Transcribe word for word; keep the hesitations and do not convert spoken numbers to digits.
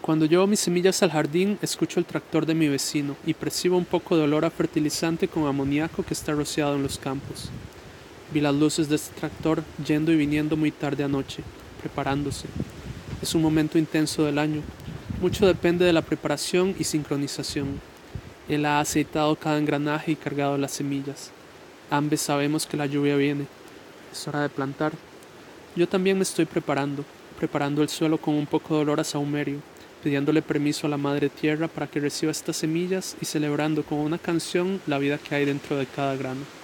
Cuando llevo mis semillas al jardín, escucho el tractor de mi vecino y percibo un poco de olor a fertilizante con amoníaco que está rociado en los campos. Vi las luces de este tractor yendo y viniendo muy tarde anoche, preparándose. Es un momento intenso del año. Mucho depende de la preparación y sincronización. Él ha aceitado cada engranaje y cargado las semillas. Ambos sabemos que la lluvia viene. Es hora de plantar. Yo también me estoy preparando, preparando el suelo con un poco de olor a sahumerio, pidiéndole permiso a la Madre Tierra para que reciba estas semillas y celebrando con una canción la vida que hay dentro de cada grano.